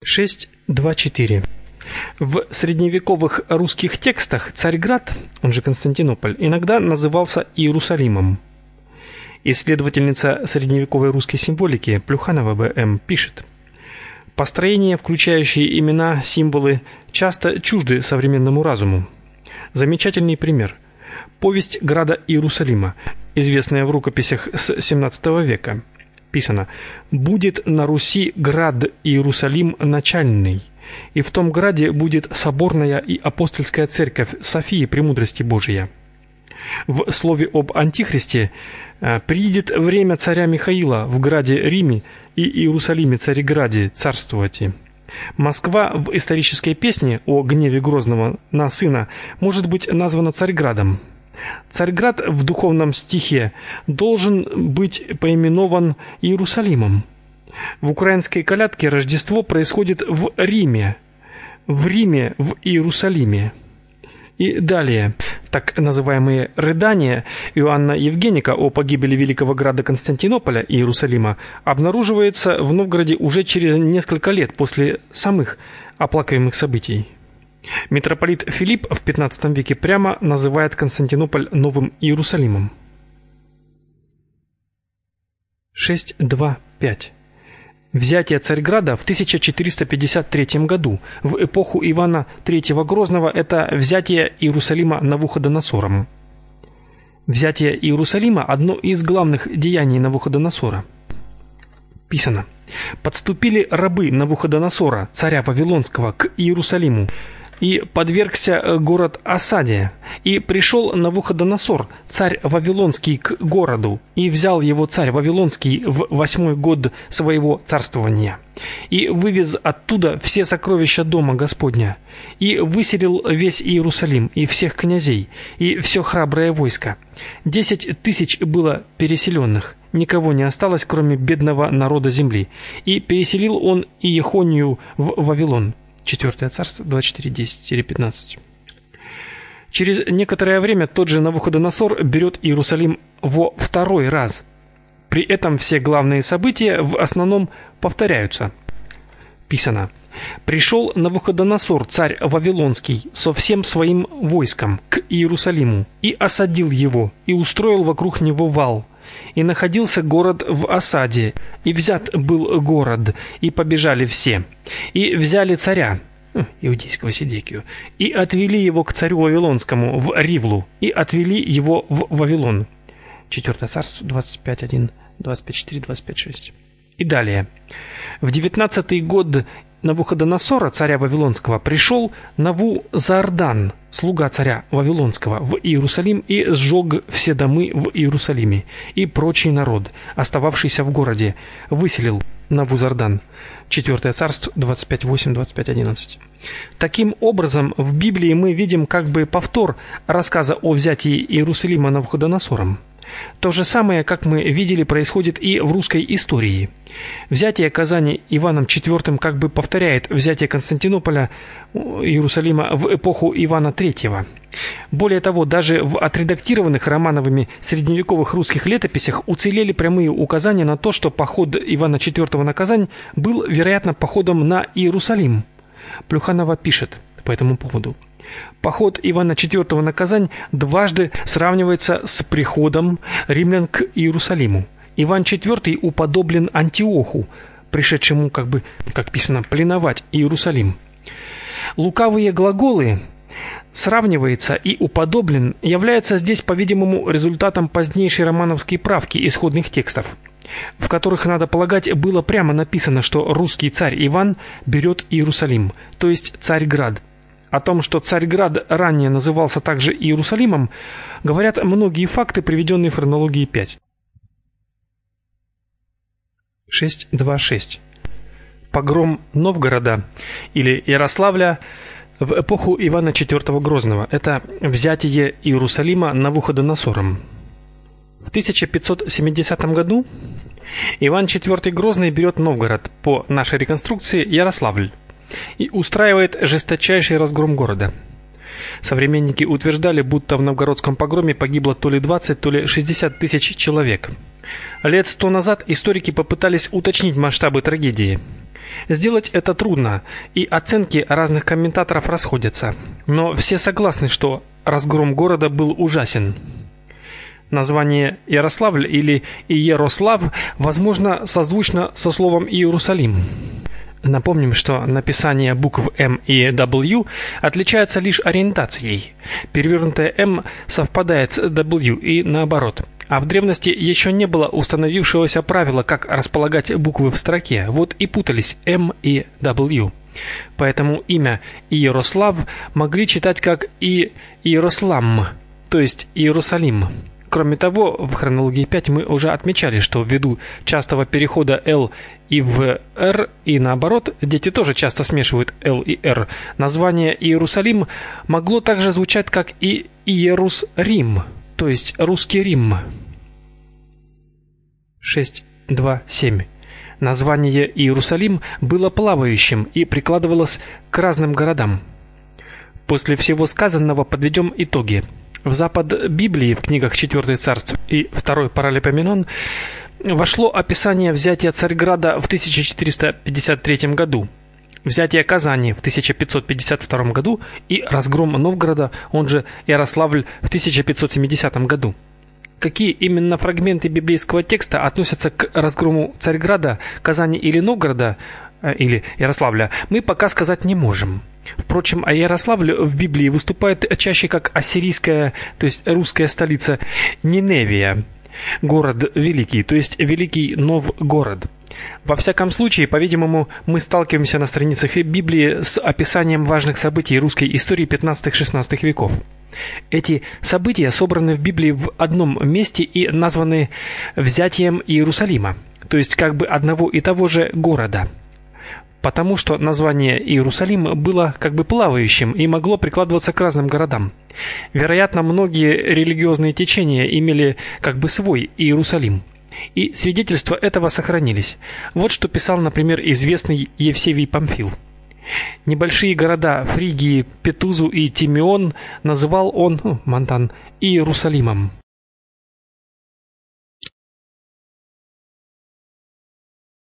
6.2.4. В средневековых русских текстах Царьград, он же Константинополь, иногда назывался Иерусалимом. Исследовательница средневековой русской символики Плюханова Б.М. пишет: построения, включающие имена, символы, часто чужды современному разуму. Замечательный пример. Повесть града Иерусалима, известная в рукописях с XVII века. Писано: «Будет на Руси град Иерусалим начальный, и в том граде будет соборная и апостольская церковь Софии премудрости Божия». В слове об Антихристе: «Приидет время царя Михаила в граде Риме и Иерусалиме Цареграде царствовати». Москва в исторической песне о гневе Грозного на сына может быть названа Царьградом. Царьград в духовном стихе должен быть поименован Иерусалимом. В украинской колядке Рождество происходит в Риме, в Иерусалиме. И далее, так называемые рыдания Иоанна Евгеника о погибели великого града Константинополя и Иерусалима обнаруживается в Новгороде уже через несколько лет после самых оплакиваемых событий. Митрополит Филипп в XV веке прямо называет Константинополь Новым Иерусалимом. 6.2.5. Взятие Царьграда в 1453 году, в эпоху Ивана III Грозного, это взятие Иерусалима Навуходоносором. Взятие Иерусалима – одно из главных деяний Навуходоносора. Писано: «Подступили рабы Навуходоносора, царя Вавилонского, к Иерусалиму, и подвергся город осаде. И пришел Навуходоносор, царь Вавилонский, к городу, и взял его царь Вавилонский в 8-й год своего царствования, и вывез оттуда все сокровища дома Господня, и выселил весь Иерусалим, и всех князей, и все храброе войско. 10 тысяч было переселенных, никого не осталось, кроме бедного народа земли, и переселил он Иехонию в Вавилон». 4 царство 24:10-15. Через некоторое время тот же Навуходоносор берет Иерусалим во второй раз. При этом все главные события в основном повторяются. Писано: «Пришел Навуходоносор, царь Вавилонский, со всем своим войском к Иерусалиму, и осадил его, и устроил вокруг него вал. И находился город в осаде, и взят был город, и побежали все. И взяли царя, иудейского Седекию, и отвели его к царю Вавилонскому в Ривлу, и отвели его в Вавилон». 4 царство 25:1, 25:4, 25:6. И далее. В 19-й год Навуходоносора, царя Вавилонского, пришел Наву-Заардан, слуга царя Вавилонского, в Иерусалим и сжег все домы в Иерусалиме, и прочий народ, остававшийся в городе, выселил Наву-Заардан. 4 царство 25:8, 25:11. Таким образом, в Библии мы видим как бы повтор рассказа о взятии Иерусалима Навуходоносором. То же самое, как мы видели, происходит и в русской истории. Взятие Казани Иваном IV как бы повторяет взятие Константинополя, Иерусалима в эпоху Ивана III. Более того, даже в отредактированных Романовыми средневековых русских летописях уцелели прямые указания на то, что поход Ивана IV на Казань был, вероятно, походом на Иерусалим. Плюханова пишет по этому поводу: «Поход Ивана IV на Казань дважды сравнивается с приходом римлян к Иерусалиму. Иван IV уподоблен Антиоху, пришедшему, как писано, пленовать Иерусалим. Лукавые глаголы «сравнивается» и «уподоблен» являются здесь, по-видимому, результатом позднейшей романовской правки исходных текстов, в которых, надо полагать, было прямо написано, что русский царь Иван берет Иерусалим, то есть Царьград. О том, что Царьград ранее назывался также Иерусалимом, говорят многие факты, приведенные в хронологии 5. 6.2.6. Погром Новгорода или Ярославля в эпоху Ивана IV Грозного – это взятие Иерусалима Навуходоносором. В 1570 году Иван IV Грозный берет Новгород, по нашей реконструкции Ярославль, и устраивает жесточайший разгром города. Современники утверждали, будто в новгородском погроме погибло то ли 20, то ли 60 тысяч человек. Лет 100 назад историки попытались уточнить масштабы трагедии. Сделать это трудно, и оценки разных комментаторов расходятся, но все согласны, что разгром города был ужасен. Название Ярославль или Иерослав, возможно, созвучно со словом Иерусалим. Напомним, что написание букв М и W отличается лишь ориентацией. Перевернутое М совпадает с W и наоборот. А в древности еще не было установившегося правила, как располагать буквы в строке. Вот и путались М и W. Поэтому имя Иерослав могли читать как Иерослам, то есть Иерусалим. Кроме того, в хронологии 5 мы уже отмечали, что ввиду частого перехода L и в R и наоборот, дети тоже часто смешивают L и R. Название Иерусалим могло также звучать как и Иерус-Рим, то есть русский Рим. 6.2.7. Название Иерусалим было плавающим и прикладывалось к разным городам. После всего сказанного подведем итоги. В Запад Библии в книгах 4 Царств и 2 Паралипоменон вошло описание взятия Царьграда в 1453 году, взятие Казани в 1552 году и разгром Новгорода, он же Ярославль, в 1570 году. Какие именно фрагменты библейского текста относятся к разгрому Царьграда, Казани или Новгорода, или Ярославля, мы пока сказать не можем. Впрочем, Ярославль в Библии выступает чаще как ассирийская, то есть русская столица Ниневия, город великий, то есть великий Новгород. Во всяком случае, по-видимому, мы сталкиваемся на страницах Библии с описанием важных событий русской истории 15-16 веков. Эти события собраны в Библии в одном месте и названы взятием Иерусалима, то есть как бы одного и того же города. Потому что название Иерусалим было как бы плавающим и могло прикладываться к разным городам. Вероятно, многие религиозные течения имели как бы свой Иерусалим. И свидетельства этого сохранились. Вот что писал, например, известный Евсевий Памфил. Небольшие города Фригии, Петузу и Тимеон называл он, Монтан, Иерусалимом.